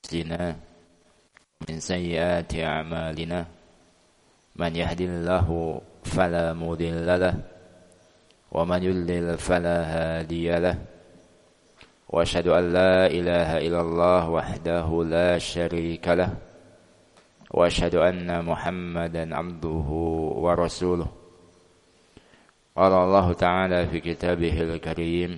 أنفسنا من سيئات أعمالنا من يهد الله فلا مضل له ومن يضلل فلا هادي له وأشهد أن لا إله إلا الله وحده لا شريك له وأشهد أن محمدا عبده ورسوله قال الله تعالى في كتابه الكريم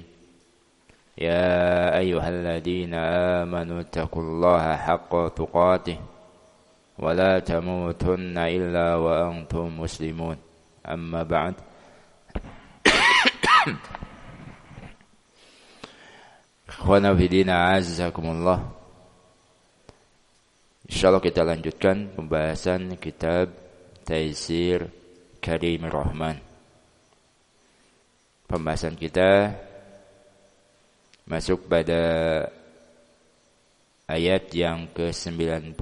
يا أيها الذين آمنوا اتقوا الله حق تقاته ولا تموتن إلا وأنتم مسلمون أما بعد Ikhwana fidina azakumullah. Insyaallah kita lanjutkan pembahasan kitab Taisir Karimir Rahman. Pembahasan kita masuk pada ayat yang ke-93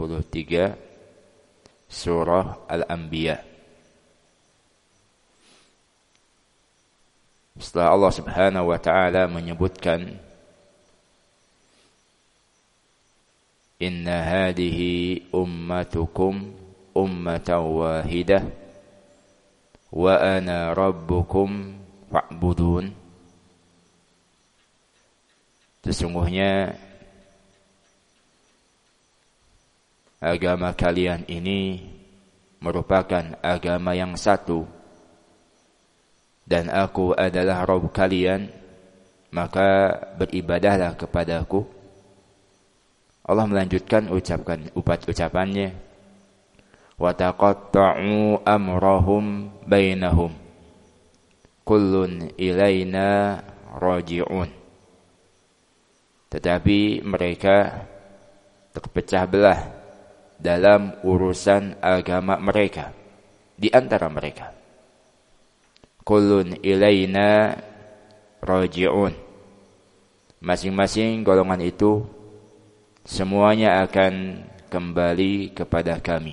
surah Al-Anbiya. Setelah Allah Subhanahu wa taala menyebutkan inna hadhihi ummatukum ummatan wahidah wa ana rabbukum fa'budun. Sesungguhnya agama kalian ini merupakan agama yang satu dan aku adalah Rabb kalian, maka beribadahlah kepadaku. Allah melanjutkan ucapannya wa taqatta'u amrahum bainahum kullun ilaina raji'un. Tetapi mereka terpecah belah dalam urusan agama mereka di antara mereka. Kullun ilaina raji'un. Masing-masing golongan itu semuanya akan kembali kepada kami.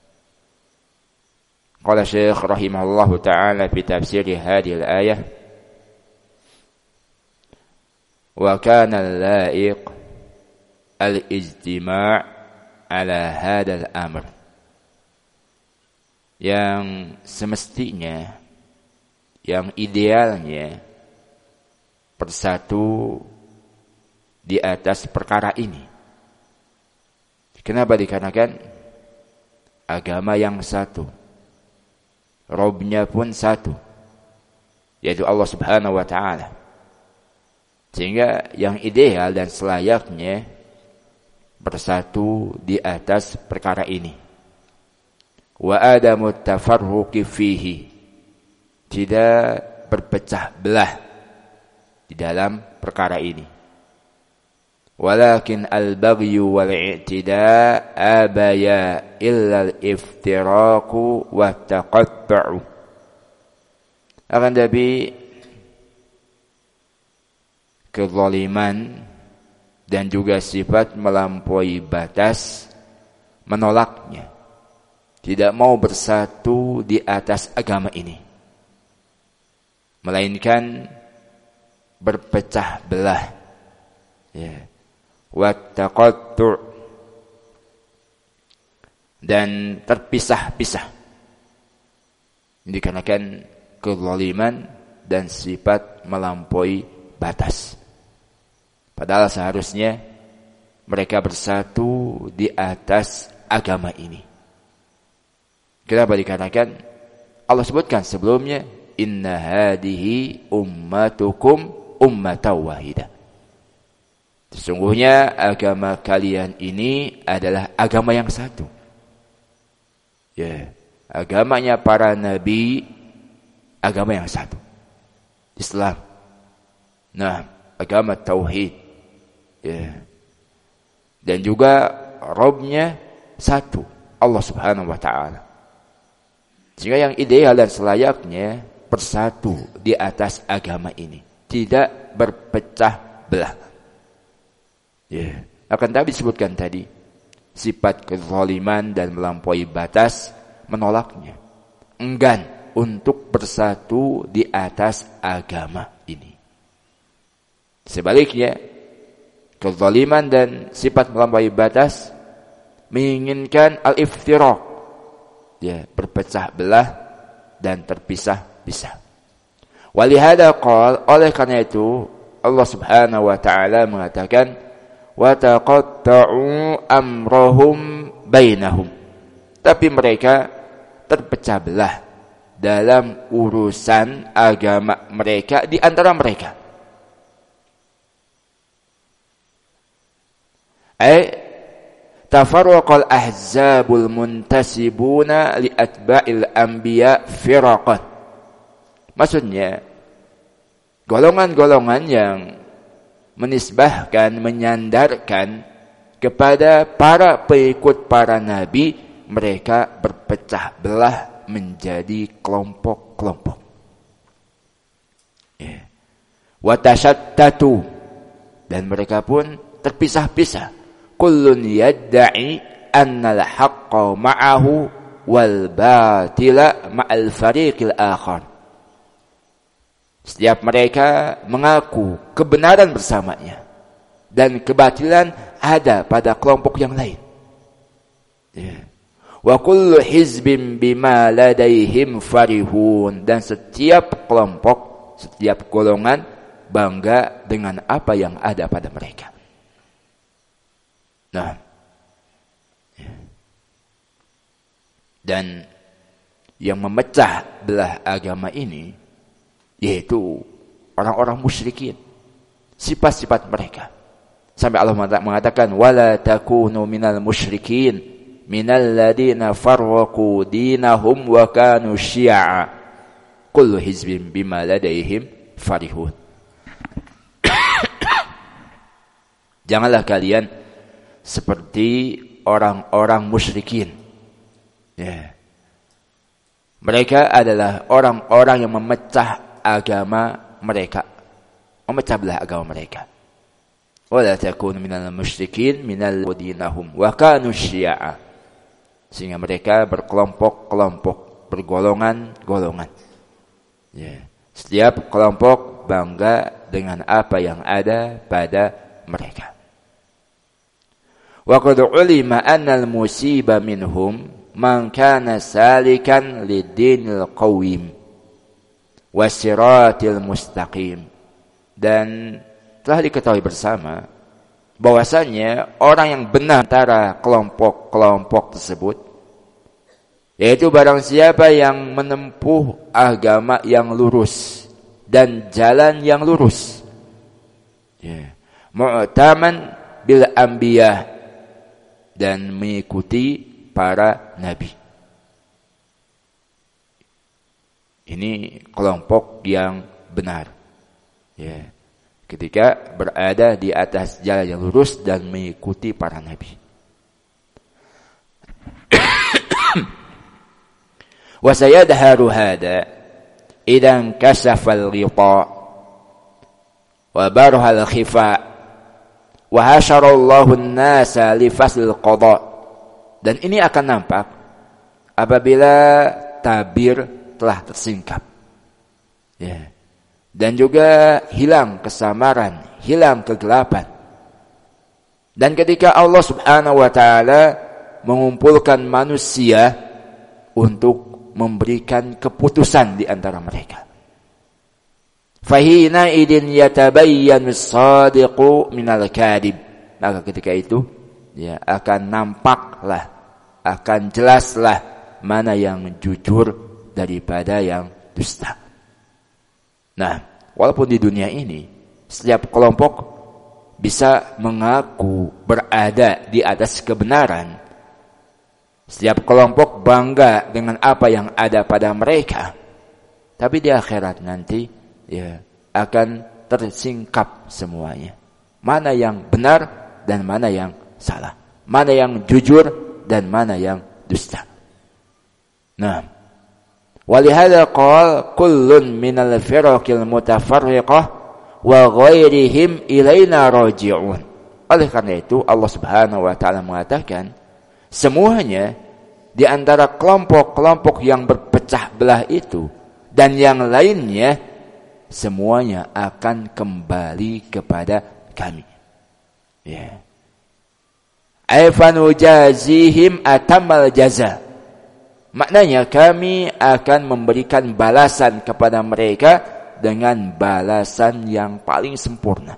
Qala Syekh rahimahullahu ta'ala fi tafsir hadhihi al-ayah wa kana al-la'iq al-ijtima' ala hadha al-amr. Yang semestinya, yang idealnya bersatu di atas perkara ini. Kenapa? Dikarenakan agama yang satu, Robnya pun satu, yaitu Allah Subhanahu wa ta'ala. Sehingga yang ideal dan selayaknya bersatu di atas perkara ini. Wa adamu tafarruqi fihi, tidak berpecah belah di dalam perkara ini. Walakin al-baghyu wal-i'tida' abaya illa al-iftiraqu wa taqattu'u. Akan tapi kezaliman dan juga sifat melampaui batas menolaknya, tidak mau bersatu di atas agama ini, melainkan berpecah belah, ya, wattaqattu' dan terpisah-pisah. Dikarenakan kezaliman dan sifat melampaui batas. Padahal seharusnya mereka bersatu di atas agama ini. Kenapa? Dikarenakan Allah sebutkan sebelumnya inna hadhihi ummatukum ummatan wahidah. Sesungguhnya agama kalian ini adalah agama yang satu. Ya, agamanya para nabi, agama yang satu. Islam. Nah, agama tauhid. Ya. Dan juga Rabbnya satu, Allah Subhanahu wa ta'ala. Sehingga yang ideal dan selayaknya bersatu di atas agama ini, tidak berpecah belah. Ya, akan tapi disebutkan tadi sifat kezaliman dan melampaui batas menolaknya, enggan untuk bersatu di atas agama ini. Sebaliknya, kezaliman dan sifat melampaui batas menginginkan al-iftiraq, ya, berpecah belah dan terpisah-pisah. Walihada qala, oleh karena itu Allah Subhanahu wa taala mengatakan wa taqatta'u amrahum bainahum, tapi mereka terpecah belah dalam urusan agama mereka di antara mereka. Tafarraqal ahzabul muntasibuna li atba'il anbiya firaqan. Maksudnya golongan-golongan yang menisbahkan, menyandarkan kepada para pengikut para nabi, mereka berpecah belah menjadi kelompok-kelompok. Ya. Wa tashattatu, dan mereka pun terpisah-pisah. Kullun yadda'i annal haqqa ma'ahu wal batila ma'al fariqil akhar. Setiap mereka mengaku kebenaran bersamanya dan kebatilan ada pada kelompok yang lain. Ya. Wa kullu hizbin bima ladaihim farihun, dan setiap kelompok, setiap golongan bangga dengan apa yang ada pada mereka. Nah, ya. Dan yang memecah belah agama ini yaitu orang-orang musyrikin, sifat-sifat mereka. Sampai Allah mengatakan wala takunu minal musyrikin minal ladina farraqu dinahum wa kanu syi'a kullu hizbin bima ladaihim farihun. Janganlah kalian seperti orang-orang musyrikin. Ya. Mereka adalah orang-orang yang memecah agama mereka, memecah belah agama mereka. Wala takunu minal musyrikin minal dinahum wa kanu syi'a, sehingga mereka berkelompok-kelompok, bergolongan-golongan. Ya. Setiap kelompok bangga dengan apa yang ada pada mereka. Wa qad ulima anna al-musiba minhum man kana salikan lid-dinil qawim wasiratil mustaqim. Dan telah diketahui bersama bahwasanya orang yang benar antara kelompok-kelompok tersebut yaitu barang siapa yang menempuh agama yang lurus dan jalan yang lurus, ya, mu'taman bil anbiya, dan mengikuti para nabi. Ini kelompok yang benar, ya, ketika berada di atas jalan yang lurus dan mengikuti para nabi. Wa sayadharu hada idan kashafa al-ghita wa barha al-khifa wa hasyarallahu an-nasa li fasl qada. Dan ini akan nampak apabila tabir telah tersingkap, ya, dan juga hilang kesamaran, hilang kegelapan. Dan ketika Allah Subhanahu wa taala mengumpulkan manusia untuk memberikan keputusan di antara mereka, fahina idin yatabayyanu as-sadiqu minal kadhib, maka ketika itu, ya, akan nampaklah, akan jelaslah mana yang jujur daripada yang dusta. Nah, walaupun di dunia ini setiap kelompok bisa mengaku berada di atas kebenaran, setiap kelompok bangga dengan apa yang ada pada mereka, tapi di akhirat nanti, ya, akan tersingkap semuanya. Mana yang benar dan mana yang salah, mana yang jujur dan mana yang dusta. Nah, walihada qala kullun minal firaqil mutafarriqah wa ghairihim ilaina raji'un. Oleh karena itu Allah Subhanahu wa taala mengatakan semuanya di antara kelompok-kelompok yang berpecah belah itu dan yang lainnya semuanya akan kembali kepada kami. Ya. Aifanujazihim atamal jaza. Maknanya kami akan memberikan balasan kepada mereka dengan balasan yang paling sempurna.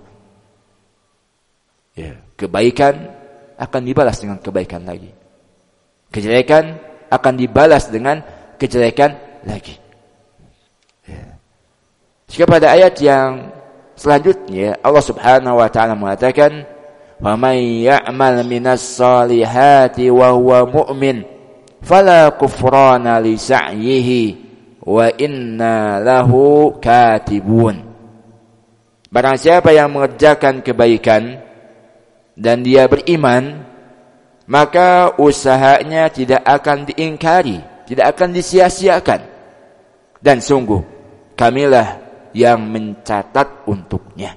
Ya, kebaikan akan dibalas dengan kebaikan lagi. Kejelekan akan dibalas dengan kejelekan lagi. Ya. Jika pada ayat yang selanjutnya Allah Subhanahu wa taala mengatakan, "Wa may ya'mal minas solihati wa huwa mu'min fala kufrana li sa'yihi wa inna lahu katibun." Barang siapa yang mengerjakan kebaikan dan dia beriman, maka usahanya tidak akan diingkari, tidak akan disia-siakan. Dan sungguh kamilah yang mencatat untuknya.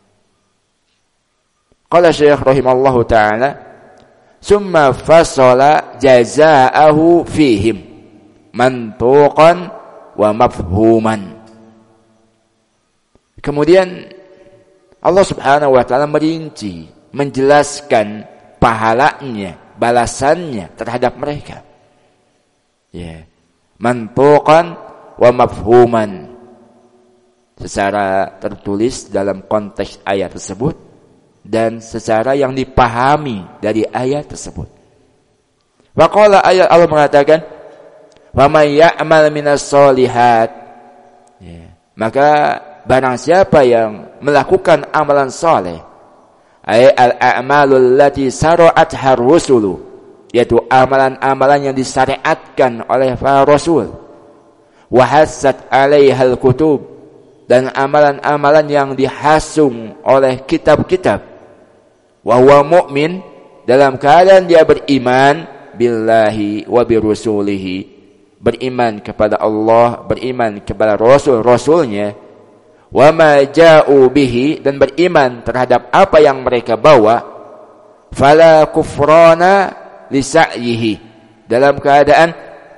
Qala Syekh rahimallahu ta'ala, summa fasala jazaahu fihim mantuqan wa mafhuman. Kemudian Allah Subhanahu wa ta'ala merinci, menjelaskan pahalanya, balasannya terhadap mereka. Ya. Mantuqan wa mafhuman. Secara tertulis dalam konteks ayat tersebut dan secara yang dipahami dari ayat tersebut. Wa qala ayat Allah mengatakan, "Wa may ya'mal minas solihat." Ya. Maka barang siapa yang melakukan amalan saleh, ay al-a'malul lati sara'atha ar-rusulu, yaitu amalan-amalan yang disyariatkan oleh para rasul, wa hassat 'alaiha al-kutub, dan amalan-amalan yang dihasung oleh kitab-kitab, wa huwa mu'min, dalam keadaan dia beriman billahi wa birusulihi, beriman kepada Allah, beriman kepada rasul-rasulnya, wa ma ja'u bihi, dan beriman terhadap apa yang mereka bawa, fala kufrana li sa'yihi, dalam keadaan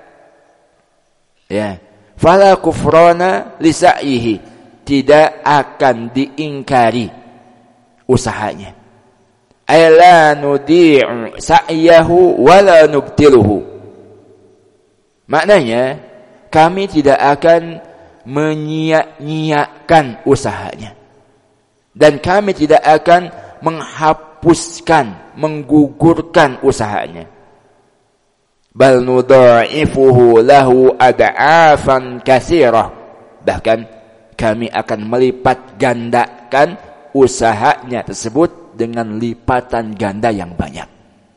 ya, fala kufrana li sa'yihi, tidak akan diingkari usahanya. Ay la nudi'u sa'yahu wa la nubtiluhu. Maknanya kami tidak akan menyia-nyiakan usahanya, dan kami tidak akan menghapuskan, menggugurkan usahanya. Bal nudha'ifuhu lahu ad'afan katsirah. Bahkan kami akan melipat gandakan usahanya tersebut dengan lipatan ganda yang banyak.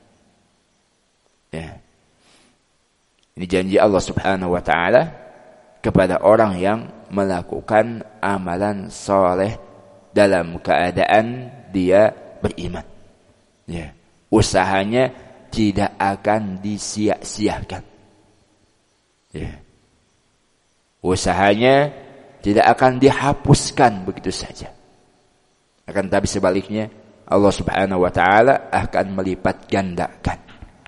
Ya. Ini janji Allah Subhanahu wa ta'ala kepada orang yang melakukan amalan soleh dalam keadaan dia beriman. Ya. Usahanya tidak akan disia-siakan. Ya. Usahanya tidak akan dihapuskan begitu saja. Akan tapi sebaliknya, Allah Subhanahu wa ta'ala akan melipat gandakan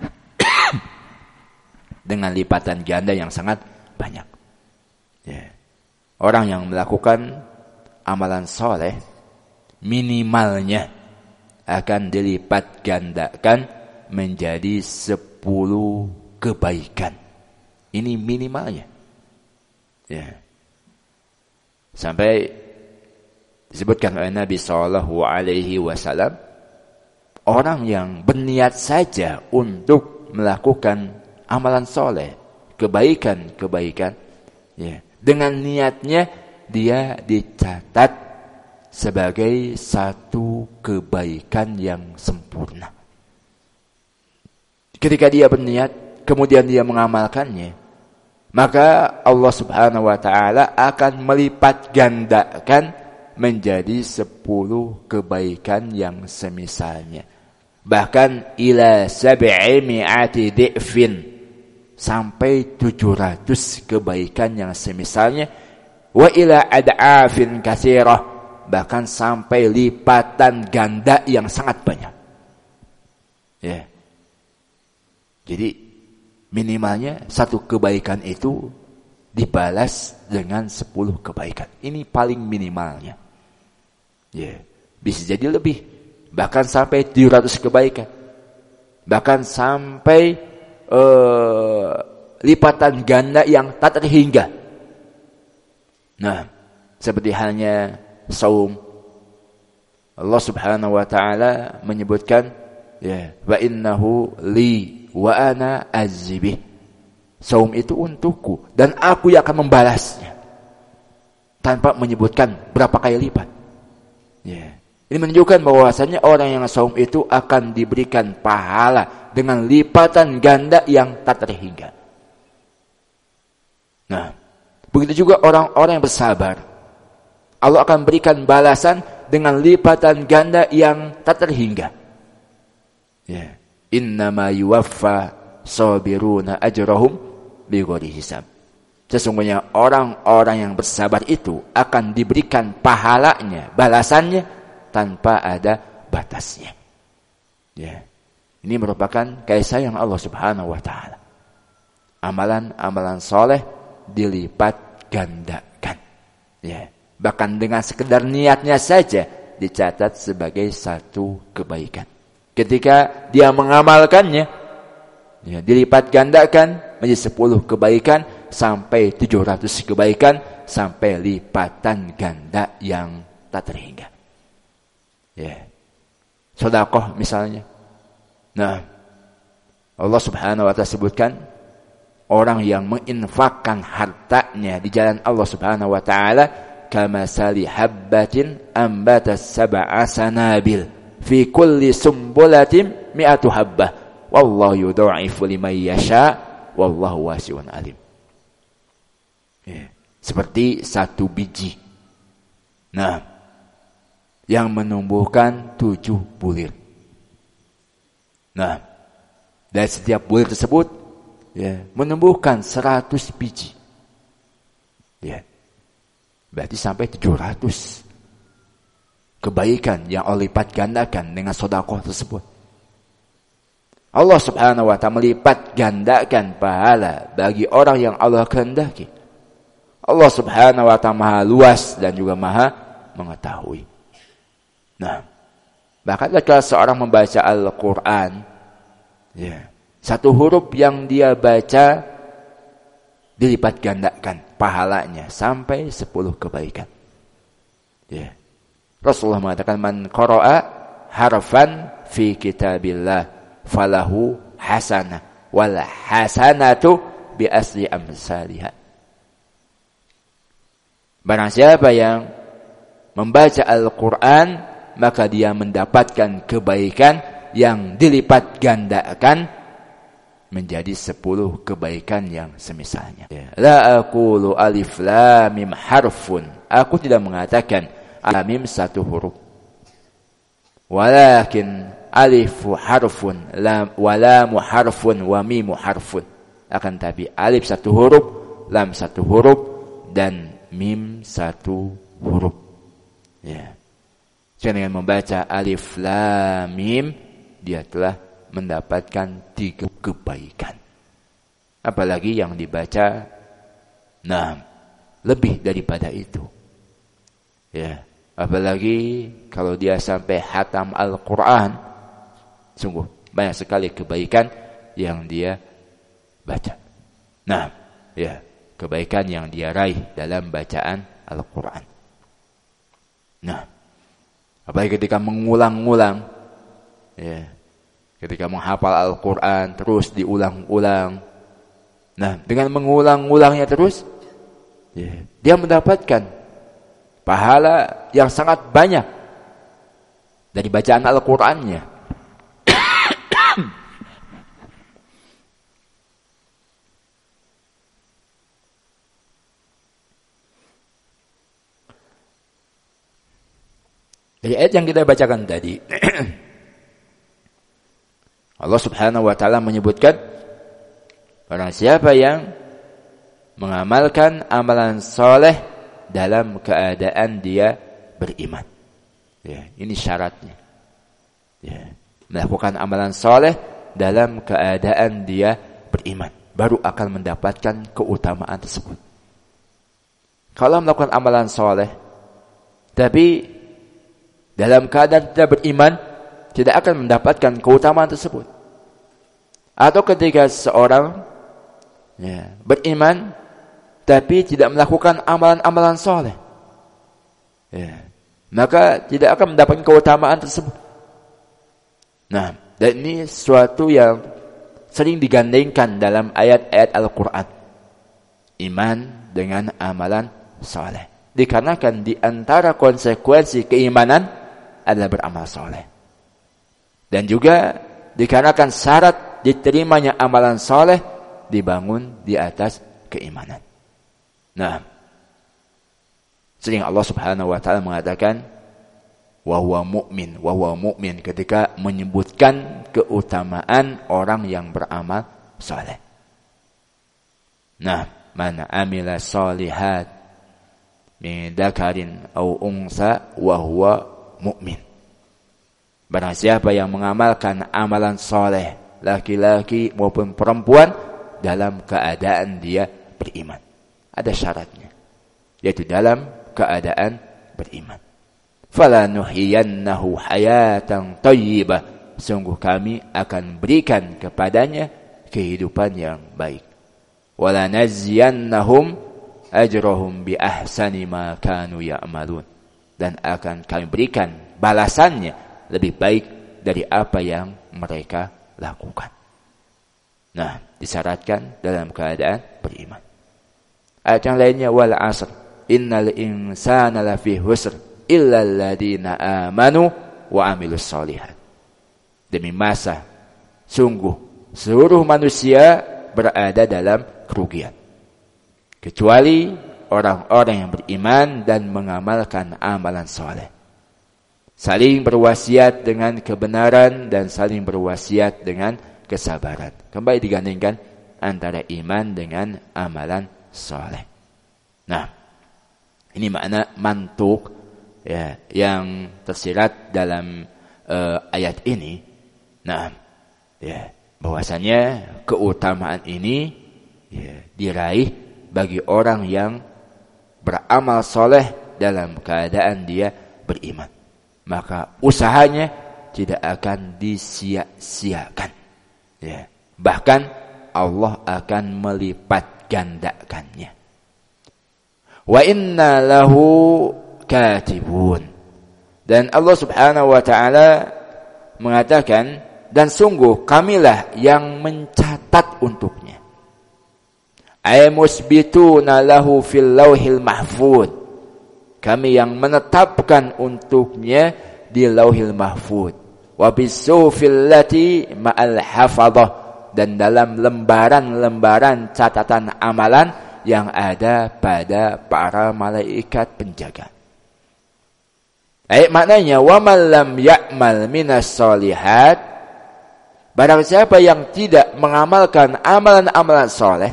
dengan lipatan ganda yang sangat banyak. Ya. Orang yang melakukan amalan soleh, minimalnya akan dilipat gandakan menjadi 10 kebaikan. Ini minimalnya. Ya. Sampai disebutkan oleh Nabi SAW, orang yang berniat saja untuk melakukan amalan soleh, kebaikan, ya, dengan niatnya dia dicatat sebagai satu kebaikan yang sempurna. Ketika dia berniat, kemudian dia mengamalkannya, maka Allah Subhanahu wa ta'ala akan melipat gandakan menjadi 10 kebaikan yang semisalnya. Bahkan ila 700 di'fin, sampai 700 kebaikan yang semisalnya. Wa ila ad'afin katsirah, bahkan sampai lipatan ganda yang sangat banyak. Ya. Jadi minimalnya satu kebaikan itu dibalas dengan 10 kebaikan. Ini paling minimalnya. Ya, bisa jadi lebih Bahkan sampai 700 kebaikan. Bahkan sampai lipatan ganda yang tak terhingga. Nah, seperti halnya saum. Allah Subhanahu wa taala menyebutkan, ya, wa innahu li wa ana azibih. Saum itu untukku dan aku yang akan membalasnya. Tanpa menyebutkan berapa kali lipat. Ya. Ini menunjukkan bahwasanya orang yang saum itu akan diberikan pahala dengan lipatan ganda yang tak terhingga. Nah, begitu juga orang-orang yang bersabar. Allah akan berikan balasan dengan lipatan ganda yang tak terhingga. Ya. Innama yuwaffa sabiruna ajrahum bighairi hisab. Sesungguhnya orang-orang yang bersabar itu akan diberikan pahalanya, balasannya tanpa ada batasnya. Ya. Ini merupakan kasih sayang Allah Subhanahu wa taala. Amalan-amalan soleh dilipat gandakan. Ya. Bahkan dengan sekedar niatnya saja dicatat sebagai satu kebaikan. Ketika dia mengamalkannya, ya, dilipat gandakan menjadi 10 kebaikan sampai 700 kebaikan sampai lipatan ganda yang tak terhingga. Ya. Sedekah misalnya. Nah, Allah Subhanahu wa taala sebutkan orang yang menginfakkan hartanya di jalan Allah Subhanahu wa taala kamasali habbatin ambatas sab'a sanabil fi kulli sumbulatin mi'atu habbah wallahu yudha'ifu liman yasha wallahu wasi'un alim. Ya. Seperti satu biji. Nah, yang menumbuhkan 7 bulir. Nah, dari setiap bulir tersebut, ya, menumbuhkan 100 biji. Ya, berarti sampai 700 kebaikan yang Allah lipat gandakan dengan sedekah tersebut. Allah Subhanahu wa taala melipat gandakan pahala bagi orang yang Allah kehendaki. Allah Subhanahu wa taala Maha luas dan juga Maha mengetahui. Nah, bahkan ketika seorang membaca Al-Quran, ya, satu huruf yang dia baca dilipat gandakan pahalanya sampai 10 kebaikan. Ya. Rasulullah mengatakan man qara'a harfan fi kitabillah falahu hasanah wal hasanatu bi asli amsalihah. Barang siapa yang membaca Al-Quran, maka dia mendapatkan kebaikan yang dilipat gandakan menjadi 10 kebaikan yang semisalnya. La aqulu alif lam mim harfun. Aku tidak mengatakan alif mim satu huruf. Walakin alifu harfun wa lamu harfun wa mimu harfun. Akan tapi alif satu huruf, lam satu huruf dan mim satu huruf. Ya. Dengan membaca alif lam mim, dia telah mendapatkan 3 kebaikan. Apalagi yang dibaca lebih daripada itu. Ya, apalagi kalau dia sampai hatam Al-Qur'an, sungguh banyak sekali kebaikan yang dia baca. Nah, ya, kebaikan yang dia raih dalam bacaan Al-Qur'an. Nah, apalagi ketika mengulang-ulang, ya, ketika menghafal Al-Quran terus diulang-ulang. Nah, dengan mengulang-ulangnya terus, ya, dia mendapatkan pahala yang sangat banyak dari bacaan Al-Qurannya. Dari ayat yang kita bacakan tadi, Allah Subhanahu wa taala menyebutkan barang siapa yang mengamalkan amalan soleh dalam keadaan dia beriman. Ya, ini syaratnya. Ya, melakukan amalan soleh dalam keadaan dia beriman, baru akan mendapatkan keutamaan tersebut. Kalau melakukan amalan soleh tapi dalam keadaan tidak beriman, tidak akan mendapatkan keutamaan tersebut. Atau ketika seorang beriman tapi tidak melakukan amalan-amalan soleh, maka tidak akan mendapatkan keutamaan tersebut. Nah, dan ini sesuatu yang sering digandengkan dalam ayat-ayat Al-Quran. Iman dengan amalan soleh. Dikarenakan di antara konsekuensi keimanan adalah beramal soleh. Dan juga dikarenakan syarat diterimanya amalan soleh dibangun di atas keimanan. Nah, sering Allah Subhanahu wa taala mengatakan wa huwa mu'min ketika menyebutkan keutamaan orang yang beramal soleh. Nah, man amila sholihat min dzakarin aw unsa wa huwa mu'min. Barang siapa yang mengamalkan amalan soleh, laki-laki maupun perempuan, dalam keadaan dia beriman. Ada syaratnya, yaitu dalam keadaan beriman. Falanuhyiyannahu hayatan thayyibah. Sungguh kami akan berikan kepadanya kehidupan yang baik. Walanaziyannahum ajrahum bi ahsani ma kanu ya'malun. Dan akan kami berikan balasannya lebih baik dari apa yang mereka lakukan. Nah, disyaratkan dalam keadaan beriman. Ayat yang lainnya, wal asr innal insana lafi husr illa alladziina amanu wa amilus sholihat. Demi masa, sungguh seluruh manusia berada dalam kerugian, kecuali orang-orang yang beriman dan mengamalkan amalan soleh. Saling berwasiat dengan kebenaran dan saling berwasiat dengan kesabaran. Kembali digandingkan antara iman dengan amalan soleh. Nah, ini makna mantuk yang tersirat dalam ayat ini. Nah, bahwasanya keutamaan ini diraih bagi orang yang beramal soleh dalam keadaan dia beriman. Maka usahanya tidak akan disia-siakan. Bahkan Allah akan melipat gandakannya. Wa inna lahu katibun. Dan Allah Subhanahu wa taala mengatakan, dan sungguh kamilah yang mencatat untuknya. Ay musbituna lahu fil lauhil mahfuz. Kami yang menetapkan untuknya di lauhil mahfuz. Wa bisufil lati ma'al hafadhah. Dan dalam lembaran-lembaran catatan amalan yang ada pada para malaikat penjaga. Maknanya, wa man lam ya'mal minas sholihat. Barang siapa yang tidak mengamalkan amalan-amalan soleh,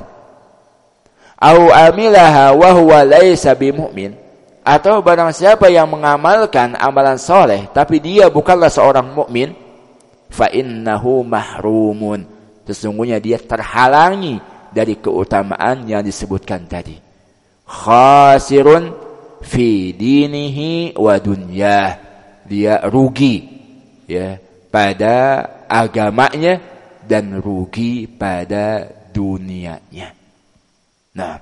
au amilaha wa huwa laysa bimu'min. Atau barang siapa yang mengamalkan amalan soleh tapi dia bukanlah seorang mukmin, fa innahu mahrumun. Sesungguhnya dia terhalangi dari keutamaan yang disebutkan tadi. Khasirun fi dinihi wa dunyah. Dia rugi pada agamanya dan rugi pada dunianya. Nah,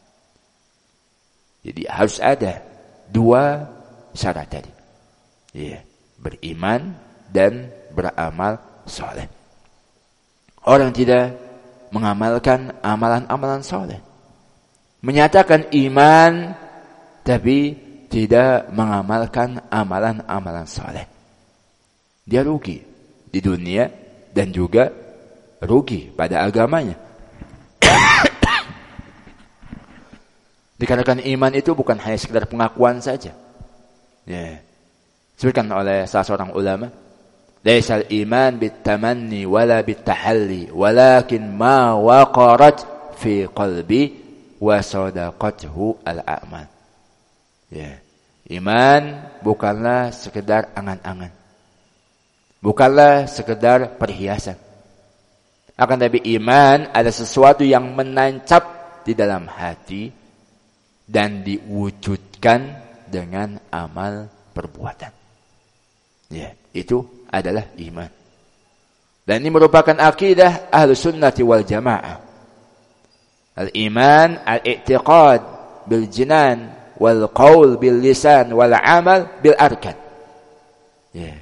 jadi harus ada dua syarat tadi. Beriman dan beramal soleh. Orang tidak mengamalkan amalan-amalan soleh, menyatakan iman tapi tidak mengamalkan amalan-amalan soleh, dia rugi di dunia dan juga rugi pada agamanya. Dikarenakan iman itu bukan hanya sekedar pengakuan saja. Disebutkan oleh salah seorang ulama, laisal iman bitamanni wala bitahalli walakin ma waqarat fi qalbi wa sadaqathu al-a'mal. Iman bukanlah sekedar angan-angan, bukanlah sekedar perhiasan. Akan tapi iman ada sesuatu yang menancap di dalam hati dan diwujudkan dengan amal perbuatan. Ya, itu adalah iman. Dan ini merupakan akidah Ahlus Sunnati wal Jamaah. Al-iman al-i'tiqad bil jinan wal qaul bil lisan wal amal bil arkan. Ya.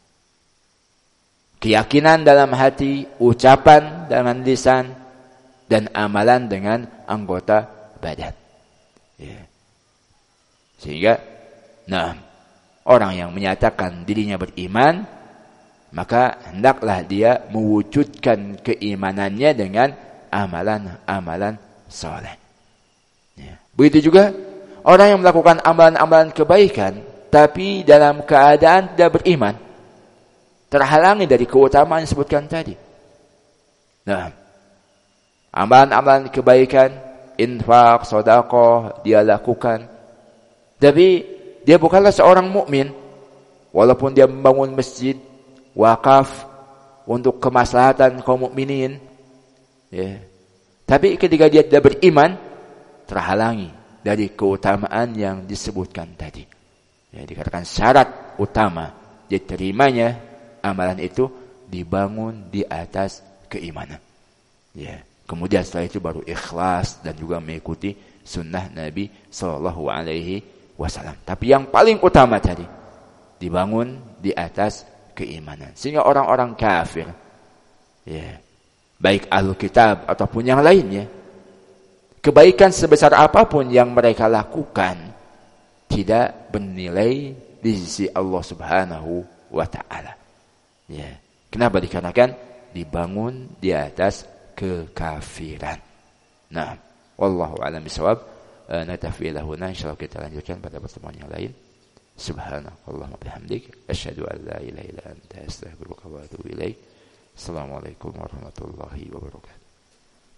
Keyakinan dalam hati, ucapan dengan lisan, dan amalan dengan anggota badan. Ya. Sehingga, orang yang menyatakan dirinya beriman, maka hendaklah dia mewujudkan keimanannya dengan amalan-amalan saleh. Ya. Begitu juga orang yang melakukan amalan-amalan kebaikan, tapi dalam keadaan tidak beriman, terhalangi dari keutamaan yang disebutkan tadi. Amalan-amalan kebaikan, infak, sedekah dia lakukan, tapi dia bukanlah seorang mukmin, walaupun dia membangun masjid, wakaf untuk kemaslahatan kaum mukminin, ya. Tapi ketika dia tidak beriman, terhalangi dari keutamaan yang disebutkan tadi. Ya, dikatakan syarat utama diterimanya amalan itu dibangun di atas keimanan. Ya. Kemudian setelah itu baru ikhlas dan juga mengikuti sunnah Nabi Sallallahu Alaihi Wasallam. Tapi yang paling utama tadi dibangun di atas keimanan. Sehingga orang-orang kafir, ya, baik Ahlul Kitab ataupun yang lainnya, kebaikan sebesar apapun yang mereka lakukan tidak bernilai di sisi Allah Subhanahu wa taala. Ya. Kenapa? Dikarenakan dibangun di atas kekafiran. Nah, wallahu a'lam bishawab. Natafi lahuna, insyaallah kita lanjutkan pada pertemuan yang lain. Subhanakallahumma bihamdik asyhadu an la ilaha illa anta astaghfiruka wa atubu ilaik. Assalamualaikum warahmatullahi wabarakatuh.